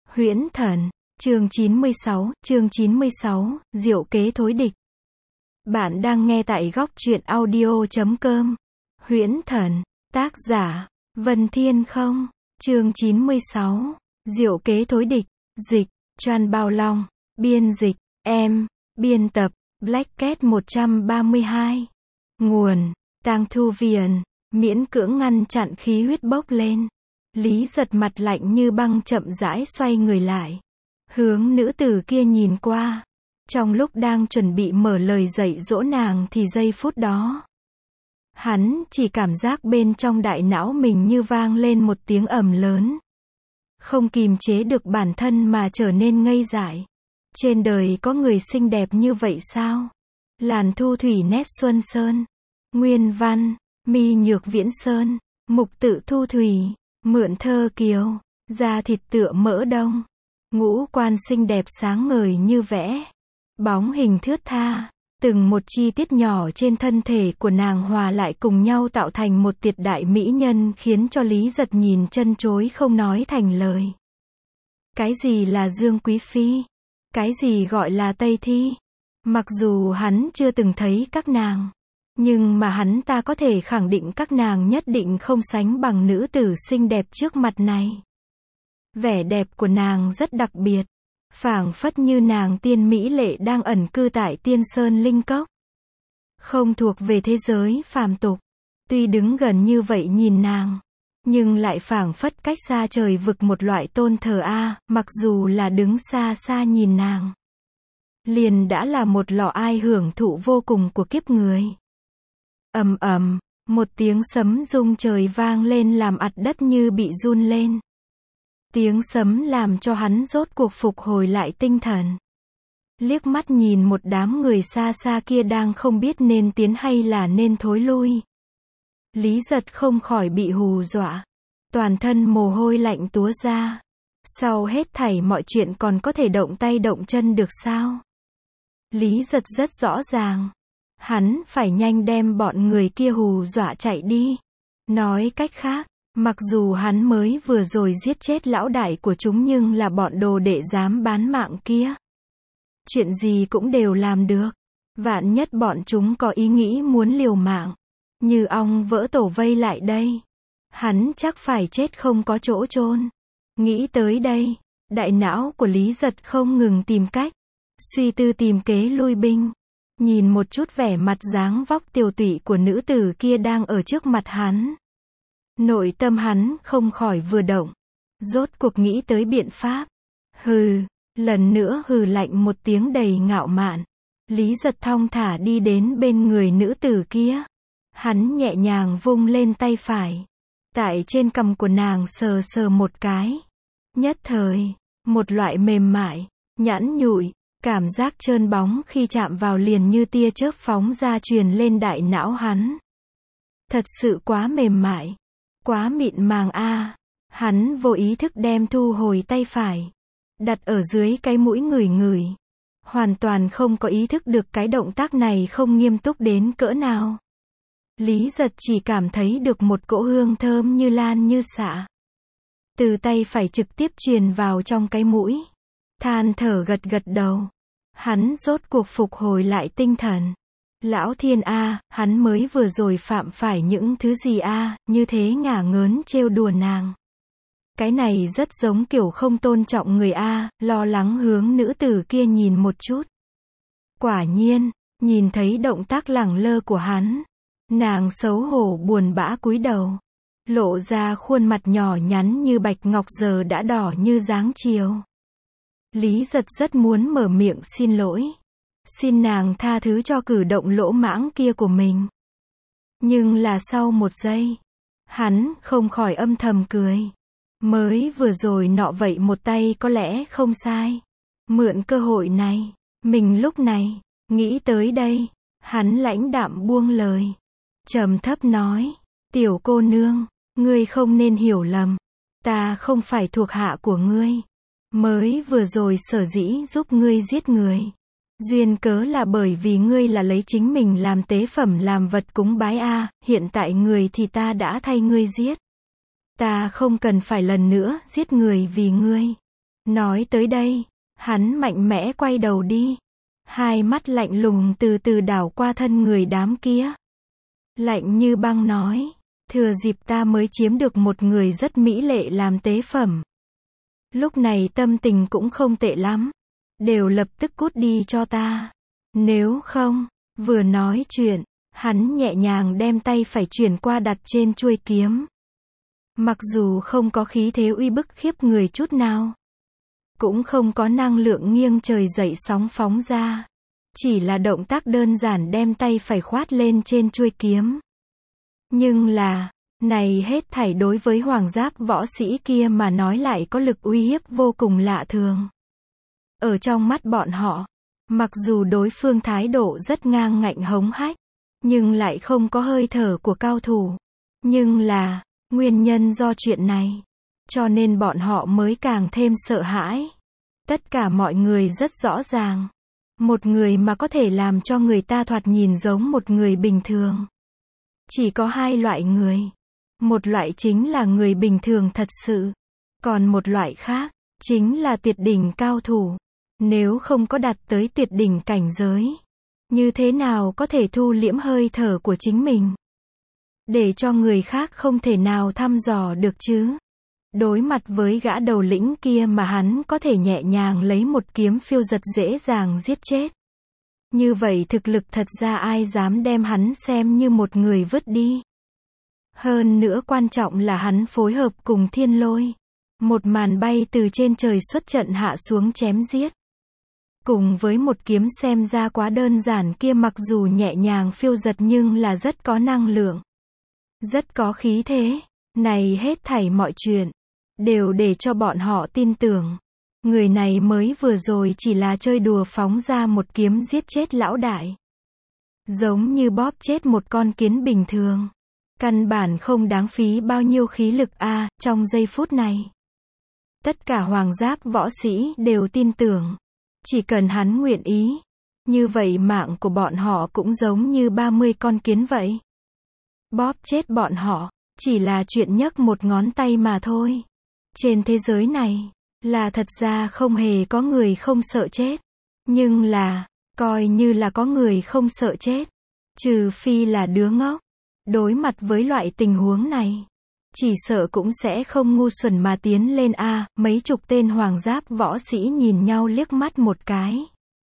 Huyễn Thần, chương 96, diệu kế thối địch. Bạn đang nghe tại góc truyện audio.com. Huyễn Thần, tác giả, Vân Thiên Không, chương 96, diệu kế thối địch, dịch, Tran Bao Long, biên dịch, em, biên tập, Black Cat 132. Nguồn, Tang Thu Viền, miễn cưỡng ngăn chặn khí huyết bốc lên. Lý Giật mặt lạnh như băng chậm rãi xoay người lại. Hướng nữ tử kia nhìn qua. Trong lúc đang chuẩn bị mở lời dạy dỗ nàng thì giây phút đó. Hắn chỉ cảm giác bên trong đại não mình như vang lên một tiếng ầm lớn. Không kìm chế được bản thân mà trở nên ngây dại. Trên đời có người xinh đẹp như vậy sao? Làn Thu Thủy nét xuân sơn. Nguyên văn, mi nhược viễn sơn, mục tự Thu Thủy. Mượn thơ kiều, da thịt tựa mỡ đông, ngũ quan xinh đẹp sáng ngời như vẽ, bóng hình thướt tha, từng một chi tiết nhỏ trên thân thể của nàng hòa lại cùng nhau tạo thành một tuyệt đại mỹ nhân khiến cho Lý Giật nhìn chân chối không nói thành lời. Cái gì là Dương Quý Phi? Cái gì gọi là Tây Thi? Mặc dù hắn chưa từng thấy các nàng, nhưng mà hắn ta có thể khẳng định các nàng nhất định không sánh bằng nữ tử xinh đẹp trước mặt này. Vẻ đẹp của nàng rất đặc biệt, phảng phất như nàng tiên mỹ lệ đang ẩn cư tại Tiên Sơn Linh Cốc. Không thuộc về thế giới phàm tục. Tuy đứng gần như vậy nhìn nàng, nhưng lại phảng phất cách xa trời vực một loại tôn thờ mặc dù là đứng xa xa nhìn nàng, liền đã là một lọ ai hưởng thụ vô cùng của kiếp người. Ầm ầm, một tiếng sấm rung trời vang lên làm ạt đất như bị run lên. Tiếng sấm làm cho hắn rốt cuộc phục hồi lại tinh thần. Liếc mắt nhìn một đám người xa xa kia đang không biết nên tiến hay là nên thối lui. Lý Giật không khỏi bị hù dọa. Toàn thân mồ hôi lạnh túa ra. Sau hết thảy mọi chuyện còn có thể động tay động chân được sao? Lý Giật rất rõ ràng. Hắn phải nhanh đem bọn người kia hù dọa chạy đi. Nói cách khác, mặc dù hắn mới vừa rồi giết chết lão đại của chúng nhưng là bọn đồ đệ dám bán mạng kia. Chuyện gì cũng đều làm được. Vạn nhất bọn chúng có ý nghĩ muốn liều mạng. Như ong vỡ tổ vây lại đây. Hắn chắc phải chết không có chỗ chôn. Nghĩ tới đây, đại não của Lý Giật không ngừng tìm cách. Suy tư tìm kế lui binh. Nhìn một chút vẻ mặt dáng vóc tiều tụy của nữ tử kia đang ở trước mặt hắn. Nội tâm hắn không khỏi vừa động. Rốt cuộc nghĩ tới biện pháp. Hừ, lần nữa hừ lạnh một tiếng đầy ngạo mạn. Lý Giật thong thả đi đến bên người nữ tử kia. Hắn nhẹ nhàng vung lên tay phải. Tại trên cằm của nàng sờ sờ một cái. Nhất thời, một loại mềm mại, nhẵn nhụi. Cảm giác trơn bóng khi chạm vào liền như tia chớp phóng ra truyền lên đại não hắn. Thật sự quá mềm mại. Quá mịn màng Hắn vô ý thức đem thu hồi tay phải. Đặt ở dưới cái mũi ngửi ngửi. Hoàn toàn không có ý thức được cái động tác này không nghiêm túc đến cỡ nào. Lý Giật chỉ cảm thấy được một cỗ hương thơm như lan như xạ. Từ tay phải trực tiếp truyền vào trong cái mũi. Than thở gật gật đầu. Hắn rốt cuộc phục hồi lại tinh thần. Lão thiên hắn mới vừa rồi phạm phải những thứ gì như thế ngả ngớn trêu đùa nàng. Cái này rất giống kiểu không tôn trọng người lo lắng hướng nữ tử kia nhìn một chút. Quả nhiên, nhìn thấy động tác lẳng lơ của hắn. Nàng xấu hổ buồn bã cúi đầu. Lộ ra khuôn mặt nhỏ nhắn như bạch ngọc giờ đã đỏ như dáng chiều. Lý Giật rất muốn mở miệng xin lỗi. Xin nàng tha thứ cho cử động lỗ mãng kia của mình. Nhưng là sau một giây, hắn không khỏi âm thầm cười. Mới vừa rồi nọ vậy một tay có lẽ không sai. Mượn cơ hội này, mình lúc này, nghĩ tới đây, hắn lãnh đạm buông lời. Trầm thấp nói, tiểu cô nương, ngươi không nên hiểu lầm. Ta không phải thuộc hạ của ngươi. Mới vừa rồi sở dĩ giúp ngươi giết người. Duyên cớ là bởi vì ngươi là lấy chính mình làm tế phẩm làm vật cúng bái hiện tại người thì ta đã thay ngươi giết. Ta không cần phải lần nữa giết người vì ngươi. Nói tới đây, hắn mạnh mẽ quay đầu đi. Hai mắt lạnh lùng từ từ đảo qua thân người đám kia. Lạnh như băng nói, thừa dịp ta mới chiếm được một người rất mỹ lệ làm tế phẩm. Lúc này tâm tình cũng không tệ lắm. Đều lập tức cút đi cho ta. Nếu không, vừa nói chuyện, hắn nhẹ nhàng đem tay phải chuyển qua đặt trên chuôi kiếm. Mặc dù không có khí thế uy bức khiếp người chút nào, cũng không có năng lượng nghiêng trời dậy sóng phóng ra. Chỉ là động tác đơn giản đem tay phải khoát lên trên chuôi kiếm. Nhưng là, này hết thảy đối với hoàng giáp võ sĩ kia mà nói lại có lực uy hiếp vô cùng lạ thường. Ở trong mắt bọn họ, mặc dù đối phương thái độ rất ngang ngạnh hống hách, nhưng lại không có hơi thở của cao thủ. Nhưng là, nguyên nhân do chuyện này, cho nên bọn họ mới càng thêm sợ hãi. Tất cả mọi người rất rõ ràng. Một người mà có thể làm cho người ta thoạt nhìn giống một người bình thường. Chỉ có hai loại người. Một loại chính là người bình thường thật sự. Còn một loại khác, chính là tuyệt đỉnh cao thủ. Nếu không có đạt tới tuyệt đỉnh cảnh giới, như thế nào có thể thu liễm hơi thở của chính mình? Để cho người khác không thể nào thăm dò được chứ. Đối mặt với gã đầu lĩnh kia mà hắn có thể nhẹ nhàng lấy một kiếm phiêu giật dễ dàng giết chết. Như vậy thực lực thật ra ai dám đem hắn xem như một người vứt đi. Hơn nữa quan trọng là hắn phối hợp cùng thiên lôi. Một màn bay từ trên trời xuất trận hạ xuống chém giết. Cùng với một kiếm xem ra quá đơn giản kia mặc dù nhẹ nhàng phiêu giật nhưng là rất có năng lượng. Rất có khí thế. Này hết thảy mọi chuyện đều để cho bọn họ tin tưởng. Người này mới vừa rồi chỉ là chơi đùa phóng ra một kiếm giết chết lão đại. Giống như bóp chết một con kiến bình thường. Căn bản không đáng phí bao nhiêu khí lực trong giây phút này. Tất cả hoàng giáp võ sĩ đều tin tưởng. Chỉ cần hắn nguyện ý. Như vậy mạng của bọn họ cũng giống như 30 con kiến vậy. Bóp chết bọn họ, chỉ là chuyện nhấc một ngón tay mà thôi. Trên thế giới này, là thật ra không hề có người không sợ chết. Nhưng là, coi như là có người không sợ chết. Trừ phi là đứa ngốc. Đối mặt với loại tình huống này, chỉ sợ cũng sẽ không ngu xuẩn mà tiến lên mấy chục tên hoàng giáp võ sĩ nhìn nhau liếc mắt một cái.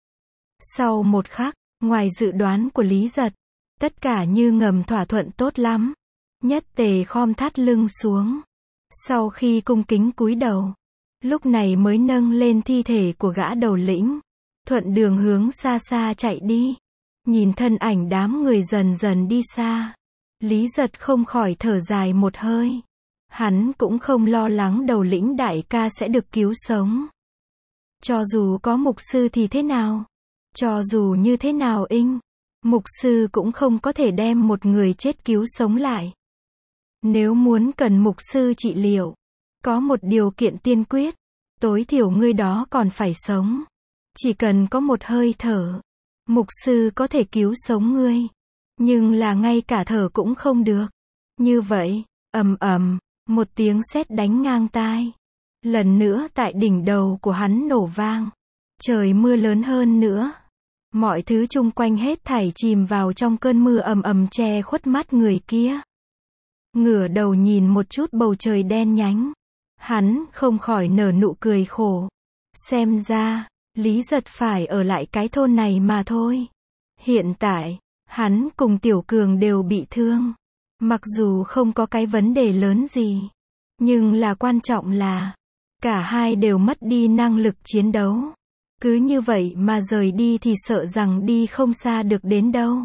Sau một khắc, ngoài dự đoán của Lý Giật, tất cả như ngầm thỏa thuận tốt lắm. Nhất Tề khom thắt lưng xuống. Sau khi cung kính cúi đầu, lúc này mới nâng lên thi thể của gã đầu lĩnh. Thuận đường hướng xa xa chạy đi. Nhìn thân ảnh đám người dần dần đi xa. Lý Giật không khỏi thở dài một hơi. Hắn cũng không lo lắng đầu lĩnh đại ca sẽ được cứu sống. Cho dù có mục sư thì thế nào? Cho dù như thế nào mục sư cũng không có thể đem một người chết cứu sống lại. Nếu muốn cần mục sư trị liệu, có một điều kiện tiên quyết. Tối thiểu người đó còn phải sống. Chỉ cần có một hơi thở, mục sư có thể cứu sống ngươi. Nhưng là ngay cả thở cũng không được. Như vậy, ầm ầm, một tiếng sét đánh ngang tai. Lần nữa tại đỉnh đầu của hắn nổ vang. Trời mưa lớn hơn nữa. Mọi thứ chung quanh hết thảy chìm vào trong cơn mưa ầm ầm che khuất mắt người kia. Ngửa đầu nhìn một chút bầu trời đen nhánh. Hắn không khỏi nở nụ cười khổ. Xem ra, Lý Giật phải ở lại cái thôn này mà thôi. Hiện tại, hắn cùng Tiểu Cường đều bị thương. Mặc dù không có cái vấn đề lớn gì. Nhưng là quan trọng là, cả hai đều mất đi năng lực chiến đấu. Cứ như vậy mà rời đi thì sợ rằng đi không xa được đến đâu.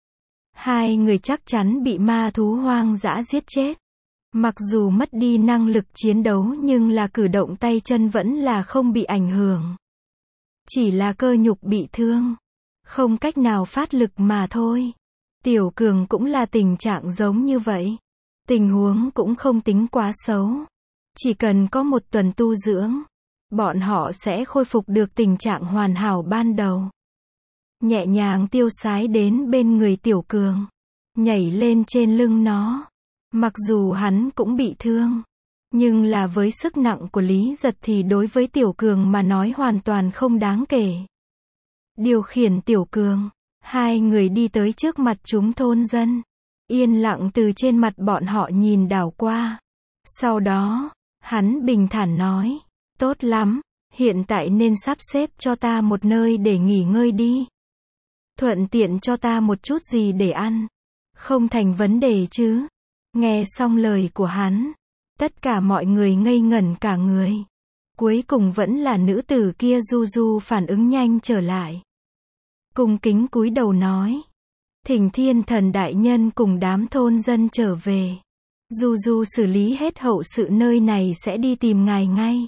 Hai người chắc chắn bị ma thú hoang dã giết chết. Mặc dù mất đi năng lực chiến đấu nhưng là cử động tay chân vẫn là không bị ảnh hưởng. Chỉ là cơ nhục bị thương. Không cách nào phát lực mà thôi. Tiểu Cường cũng là tình trạng giống như vậy. Tình huống cũng không tính quá xấu. Chỉ cần có một tuần tu dưỡng, bọn họ sẽ khôi phục được tình trạng hoàn hảo ban đầu. Nhẹ nhàng tiêu sái đến bên người Tiểu Cường. Nhảy lên trên lưng nó. Mặc dù hắn cũng bị thương. Nhưng là với sức nặng của Lý Giật thì đối với Tiểu Cường mà nói hoàn toàn không đáng kể. Điều khiển Tiểu Cường, hai người đi tới trước mặt chúng thôn dân. Yên lặng từ trên mặt bọn họ nhìn đảo qua. Sau đó, hắn bình thản nói, tốt lắm, hiện tại nên sắp xếp cho ta một nơi để nghỉ ngơi đi. Thuận tiện cho ta một chút gì để ăn. Không thành vấn đề chứ. Nghe xong lời của hắn, tất cả mọi người ngây ngẩn cả người. Cuối cùng vẫn là nữ tử kia Du Du phản ứng nhanh trở lại. Cung kính cúi đầu nói, thỉnh Thiên Thần đại nhân cùng đám thôn dân trở về. Du Du xử lý hết hậu sự nơi này sẽ đi tìm ngài ngay.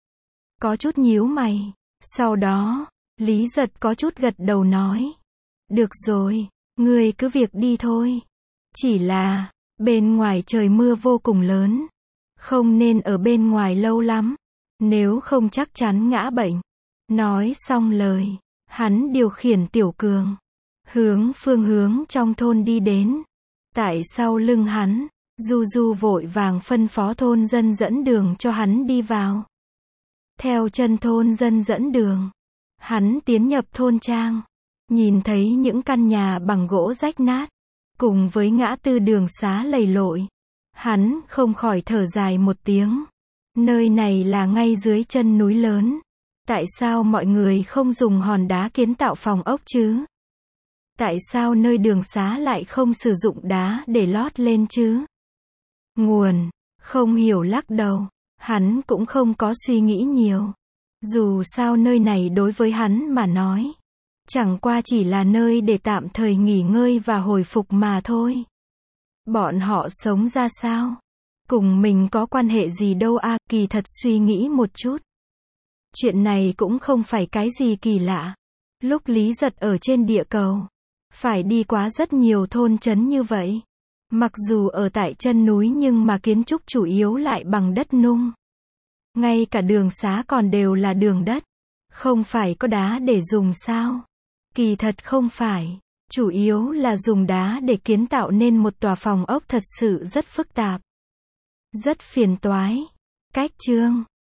Có chút nhíu mày. Sau đó, Lý Giật có chút gật đầu nói, được rồi, ngươi cứ việc đi thôi. Chỉ là, bên ngoài trời mưa vô cùng lớn. Không nên ở bên ngoài lâu lắm. Nếu không chắc chắn ngã bệnh. Nói xong lời, hắn điều khiển Tiểu Cường. Hướng phương hướng trong thôn đi đến. Tại sau lưng hắn, Du Du vội vàng phân phó thôn dân dẫn đường cho hắn đi vào. Theo chân thôn dân dẫn đường, hắn tiến nhập thôn trang. Nhìn thấy những căn nhà bằng gỗ rách nát, cùng với ngã tư đường xá lầy lội. Hắn không khỏi thở dài một tiếng. Nơi này là ngay dưới chân núi lớn. Tại sao mọi người không dùng hòn đá kiến tạo phòng ốc chứ? Tại sao nơi đường xá lại không sử dụng đá để lót lên chứ? Nguồn, không hiểu lắc đầu. Hắn cũng không có suy nghĩ nhiều. Dù sao nơi này đối với hắn mà nói, chẳng qua chỉ là nơi để tạm thời nghỉ ngơi và hồi phục mà thôi. Bọn họ sống ra sao? Cùng mình có quan hệ gì đâu à, kỳ thật suy nghĩ một chút. Chuyện này cũng không phải cái gì kỳ lạ. Lúc Lý Giật ở trên địa cầu, phải đi qua rất nhiều thôn trấn như vậy. Mặc dù ở tại chân núi nhưng mà kiến trúc chủ yếu lại bằng đất nung. Ngay cả đường xá còn đều là đường đất. Không phải có đá để dùng sao? Kỳ thật không phải. Chủ yếu là dùng đá để kiến tạo nên một tòa phòng ốc thật sự rất phức tạp. Rất phiền toái. Cách chương